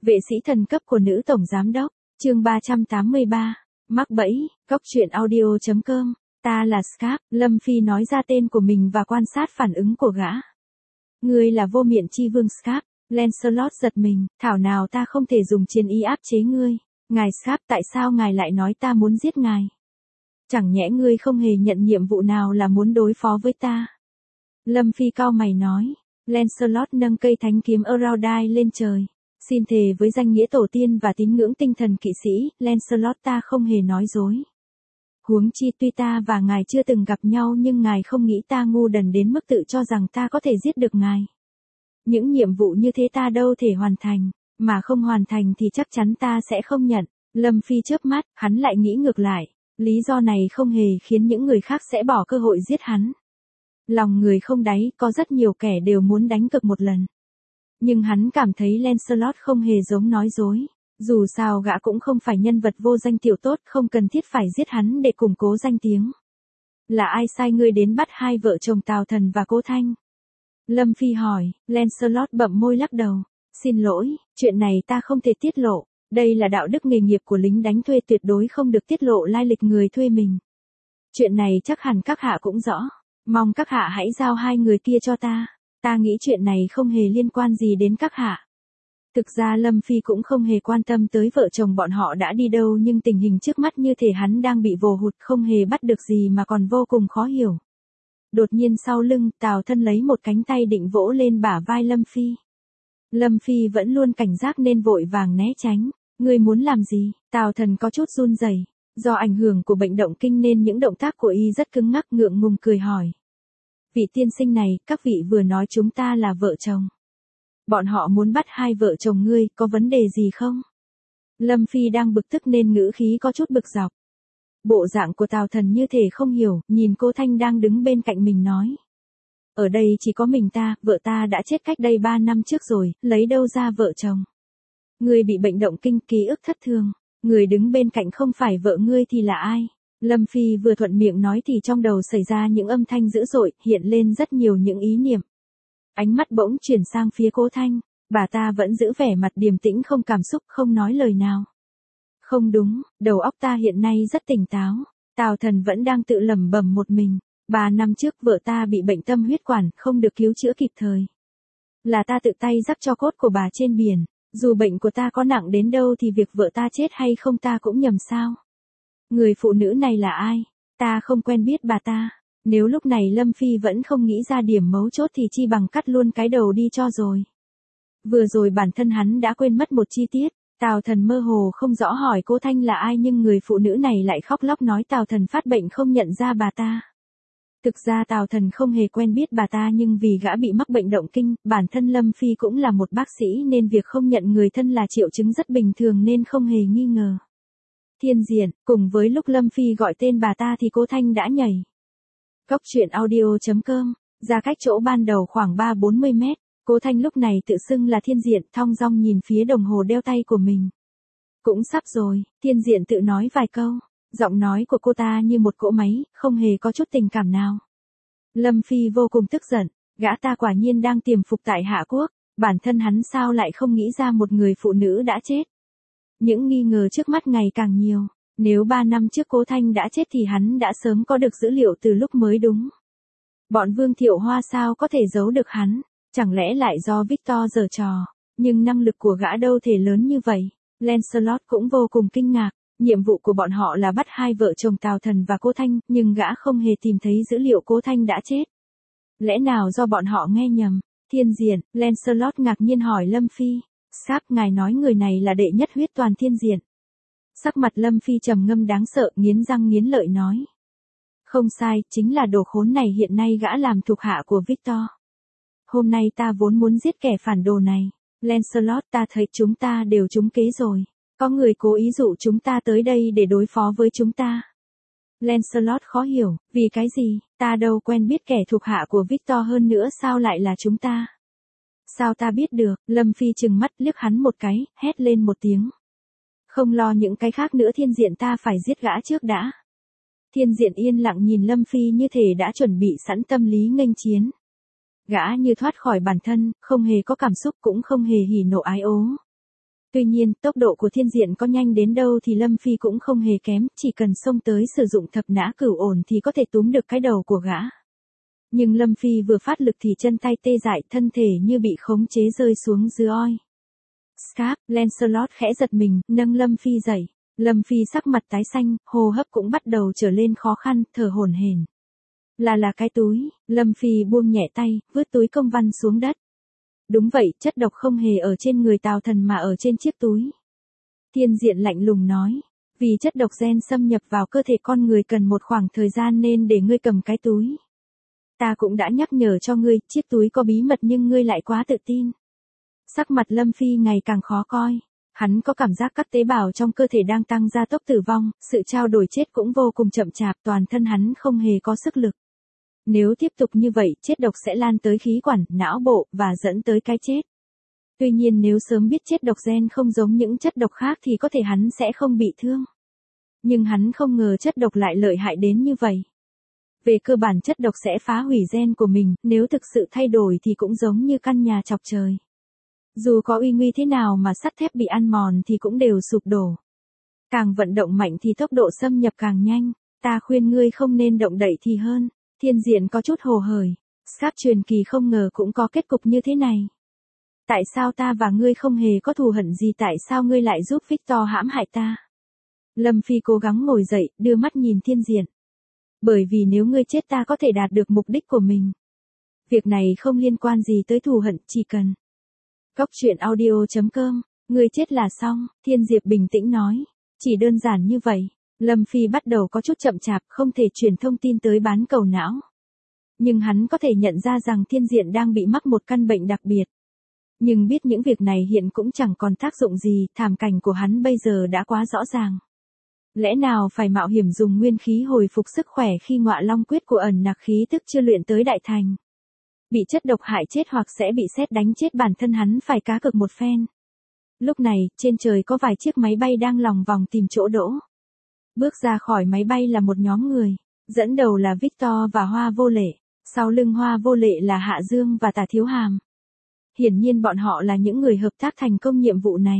Vệ sĩ thần cấp của nữ tổng giám đốc, chương 383, mắc bẫy, góc truyện audio.com, ta là Scarp, Lâm Phi nói ra tên của mình và quan sát phản ứng của gã. Ngươi là vô miện chi vương Scarp, Lancelot giật mình, thảo nào ta không thể dùng chiến ý áp chế ngươi. Ngài Scarp, tại sao ngài lại nói ta muốn giết ngài? Chẳng nhẽ ngươi không hề nhận nhiệm vụ nào là muốn đối phó với ta? Lâm Phi cau mày nói. Lancelot nâng cây thánh kiếm Araudai lên trời. Xin thề với danh nghĩa tổ tiên và tín ngưỡng tinh thần kỵ sĩ, Lancelot, ta không hề nói dối. Huống chi tuy ta và ngài chưa từng gặp nhau nhưng ngài không nghĩ ta ngu đần đến mức tự cho rằng ta có thể giết được ngài. Những nhiệm vụ như thế ta đâu thể hoàn thành, mà không hoàn thành thì chắc chắn ta sẽ không nhận. Lâm Phi chớp mắt, hắn lại nghĩ ngược lại. Lý do này không hề khiến những người khác sẽ bỏ cơ hội giết hắn. Lòng người không đáy, có rất nhiều kẻ đều muốn đánh cược một lần. Nhưng hắn cảm thấy Lancelot không hề giống nói dối. Dù sao gã cũng không phải nhân vật vô danh tiểu tốt, không cần thiết phải giết hắn để củng cố danh tiếng. Là ai sai ngươi đến bắt hai vợ chồng Tào Thần và Cố Thanh? Lâm Phi hỏi. Lancelot bậm môi lắc đầu. Xin lỗi, chuyện này ta không thể tiết lộ. Đây là đạo đức nghề nghiệp của lính đánh thuê, tuyệt đối không được tiết lộ lai lịch người thuê mình. Chuyện này chắc hẳn các hạ cũng rõ. Mong các hạ hãy giao hai người kia cho ta. Ta nghĩ chuyện này không hề liên quan gì đến các hạ. Thực ra Lâm Phi cũng không hề quan tâm tới vợ chồng bọn họ đã đi đâu, nhưng tình hình trước mắt như thể hắn đang bị vồ hụt, không hề bắt được gì mà còn vô cùng khó hiểu. Đột nhiên sau lưng, Tào Thân lấy một cánh tay định vỗ lên bả vai Lâm Phi. Lâm Phi vẫn luôn cảnh giác nên vội vàng né tránh. Ngươi muốn làm gì? Tào Thần có chút run rẩy. Do ảnh hưởng của bệnh động kinh nên những động tác của y rất cứng ngắc, ngượng ngùng cười hỏi. Vị tiên sinh này, các vị vừa nói chúng ta là vợ chồng. Bọn họ muốn bắt hai vợ chồng ngươi, có vấn đề gì không? Lâm Phi đang bực tức nên ngữ khí có chút bực dọc. Bộ dạng của Tào Thần như thể không hiểu, nhìn cô Thanh đang đứng bên cạnh mình nói. Ở đây chỉ có mình ta, vợ ta đã chết cách đây 3 năm trước rồi, lấy đâu ra vợ chồng? Ngươi bị bệnh động kinh, ký ức thất thường. Người đứng bên cạnh không phải vợ ngươi thì là ai? Lâm Phi vừa thuận miệng nói thì trong đầu xảy ra những âm thanh dữ dội, hiện lên rất nhiều những ý niệm. Ánh mắt bỗng chuyển sang phía Cố Thanh, bà ta vẫn giữ vẻ mặt điềm tĩnh không cảm xúc, không nói lời nào. Không đúng, đầu óc ta hiện nay rất tỉnh táo. Tào Thần vẫn đang tự lẩm bẩm một mình. 3 năm trước vợ ta bị bệnh tâm huyết quản, không được cứu chữa kịp thời. Là ta tự tay rắc cho cốt của bà trên biển. Dù bệnh của ta có nặng đến đâu thì việc vợ ta chết hay không ta cũng nhầm sao? Người phụ nữ này là ai? Ta không quen biết bà ta. Nếu lúc này Lâm Phi vẫn không nghĩ ra điểm mấu chốt thì chi bằng cắt luôn cái đầu đi cho rồi. Vừa rồi bản thân hắn đã quên mất một chi tiết. Tào Thần mơ hồ không rõ hỏi Cố Thanh là ai, nhưng người phụ nữ này lại khóc lóc nói Tào Thần phát bệnh không nhận ra bà ta. Thực ra Tào Thần không hề quen biết bà ta, nhưng vì gã bị mắc bệnh động kinh, bản thân Lâm Phi cũng là một bác sĩ nên việc không nhận người thân là triệu chứng rất bình thường nên không hề nghi ngờ. Thiên diện, cùng với lúc Lâm Phi gọi tên bà ta thì Cố Thanh đã nhảy. Góc truyện audio.com, ra cách chỗ ban đầu khoảng 3-40 mét, Cố Thanh lúc này tự xưng là Thiên Diện, thong dong nhìn phía đồng hồ đeo tay của mình. Cũng sắp rồi, Thiên Diện tự nói vài câu. Giọng nói của cô ta như một cỗ máy, không hề có chút tình cảm nào. Lâm Phi vô cùng tức giận, gã ta quả nhiên đang tiềm phục tại Hạ Quốc, bản thân hắn sao lại không nghĩ ra một người phụ nữ đã chết. Những nghi ngờ trước mắt ngày càng nhiều, nếu 3 năm trước Cố Thanh đã chết thì hắn đã sớm có được dữ liệu từ lúc mới đúng. Bọn Vương Thiệu Hoa sao có thể giấu được hắn, chẳng lẽ lại do Victor giở trò, nhưng năng lực của gã đâu thể lớn như vậy. Lancelot cũng vô cùng kinh ngạc. Nhiệm vụ của bọn họ là bắt hai vợ chồng Tào Thần và Cố Thanh, nhưng gã không hề tìm thấy dữ liệu Cố Thanh đã chết. Lẽ nào do bọn họ nghe nhầm? Thiên diện, Lancelot ngạc nhiên hỏi Lâm Phi. Scarp, ngài nói người này là đệ nhất huyết toàn thiên diện. Sắc mặt Lâm Phi trầm ngâm đáng sợ, nghiến răng nghiến lợi nói. Không sai, chính là đồ khốn này, hiện nay gã làm thuộc hạ của Victor. Hôm nay ta vốn muốn giết kẻ phản đồ này. Lancelot, ta thấy chúng ta đều trúng kế rồi. Có người cố ý dụ chúng ta tới đây để đối phó với chúng ta. Lancelot khó hiểu, vì cái gì, ta đâu quen biết kẻ thuộc hạ của Victor, hơn nữa sao lại là chúng ta? Sao ta biết được? Lâm Phi trừng mắt liếc hắn một cái, hét lên một tiếng. Không lo những cái khác nữa, Thiên Diện, ta phải giết gã trước đã. Thiên Diện yên lặng nhìn Lâm Phi như thể đã chuẩn bị sẵn tâm lý nghênh chiến. Gã như thoát khỏi bản thân, không hề có cảm xúc cũng không hề hỉ nộ ái ố. Tuy nhiên, tốc độ của Thiên Diện có nhanh đến đâu thì Lâm Phi cũng không hề kém, chỉ cần xông tới sử dụng thập nã cửu ổn thì có thể túm được cái đầu của gã. Nhưng Lâm Phi vừa phát lực thì chân tay tê dại, thân thể như bị khống chế rơi xuống dưới oi. Scarp, Lancelot khẽ giật mình, nâng Lâm Phi dậy. Lâm Phi sắc mặt tái xanh, hô hấp cũng bắt đầu trở lên khó khăn, thở hổn hển. Là cái túi, Lâm Phi buông nhẹ tay, vứt túi công văn xuống đất. Đúng vậy, chất độc không hề ở trên người Tào Thần mà ở trên chiếc túi. Thiên Diện lạnh lùng nói, vì chất độc gen xâm nhập vào cơ thể con người cần một khoảng thời gian nên để ngươi cầm cái túi. Ta cũng đã nhắc nhở cho ngươi, chiếc túi có bí mật nhưng ngươi lại quá tự tin. Sắc mặt Lâm Phi ngày càng khó coi. Hắn có cảm giác các tế bào trong cơ thể đang tăng gia tốc tử vong, sự trao đổi chết cũng vô cùng chậm chạp, toàn thân hắn không hề có sức lực. Nếu tiếp tục như vậy, chết độc sẽ lan tới khí quản, não bộ, và dẫn tới cái chết. Tuy nhiên nếu sớm biết chết độc gen không giống những chất độc khác thì có thể hắn sẽ không bị thương. Nhưng hắn không ngờ chất độc lại lợi hại đến như vậy. Về cơ bản chất độc sẽ phá hủy gen của mình, nếu thực sự thay đổi thì cũng giống như căn nhà chọc trời. Dù có uy nguy thế nào mà sắt thép bị ăn mòn thì cũng đều sụp đổ. Càng vận động mạnh thì tốc độ xâm nhập càng nhanh, ta khuyên ngươi không nên động đậy thì hơn. Thiên Diện có chút hồ hởi, Scarp truyền kỳ không ngờ cũng có kết cục như thế này. Tại sao ta và ngươi không hề có thù hận gì, tại sao ngươi lại giúp Victor hãm hại ta? Lâm Phi cố gắng ngồi dậy, đưa mắt nhìn Thiên Diện. Bởi vì nếu ngươi chết ta có thể đạt được mục đích của mình. Việc này không liên quan gì tới thù hận, chỉ cần. Góc truyện audio.com, ngươi chết là xong, Thiên Diệp bình tĩnh nói. Chỉ đơn giản như vậy. Lâm Phi bắt đầu có chút chậm chạp, không thể truyền thông tin tới bán cầu não. Nhưng hắn có thể nhận ra rằng Thiên Diện đang bị mắc một căn bệnh đặc biệt. Nhưng biết những việc này hiện cũng chẳng còn tác dụng gì, thảm cảnh của hắn bây giờ đã quá rõ ràng. Lẽ nào phải mạo hiểm dùng nguyên khí hồi phục sức khỏe khi Ngọa Long quyết của ẩn nặc khí tức chưa luyện tới đại thành. Bị chất độc hại chết hoặc sẽ bị sét đánh chết, bản thân hắn phải cá cược một phen. Lúc này, trên trời có vài chiếc máy bay đang lòng vòng tìm chỗ đỗ. Bước ra khỏi máy bay là một nhóm người, dẫn đầu là Victor và Hoa Vô Lệ, sau lưng Hoa Vô Lệ là Hạ Dương và Tả Thiếu Hàm. Hiển nhiên bọn họ là những người hợp tác thành công nhiệm vụ này.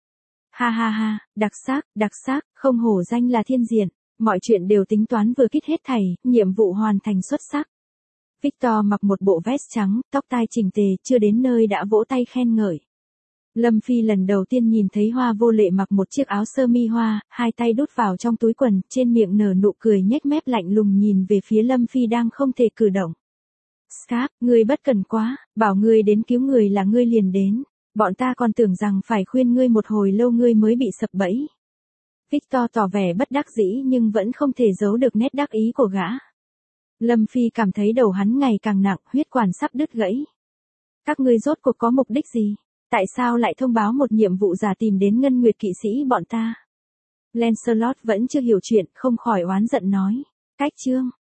Ha ha ha, đặc sắc, không hổ danh là Thiên Diện, mọi chuyện đều tính toán vừa kít hết thảy, nhiệm vụ hoàn thành xuất sắc. Victor mặc một bộ vest trắng, tóc tai chỉnh tề, chưa đến nơi đã vỗ tay khen ngợi. Lâm Phi lần đầu tiên nhìn thấy Hoa Vô Lệ mặc một chiếc áo sơ mi hoa, hai tay đút vào trong túi quần, trên miệng nở nụ cười nhếch mép lạnh lùng nhìn về phía Lâm Phi đang không thể cử động. Scarp, ngươi bất cần quá, bảo ngươi đến cứu người là ngươi liền đến, bọn ta còn tưởng rằng phải khuyên ngươi một hồi lâu ngươi mới bị sập bẫy. Victor tỏ vẻ bất đắc dĩ nhưng vẫn không thể giấu được nét đắc ý của gã. Lâm Phi cảm thấy đầu hắn ngày càng nặng, huyết quản sắp đứt gãy. Các ngươi rốt cuộc có mục đích gì? Tại sao lại thông báo một nhiệm vụ giả tìm đến Ngân Nguyệt kỵ sĩ bọn ta? Lancelot vẫn chưa hiểu chuyện, không khỏi oán giận nói. Cách chương.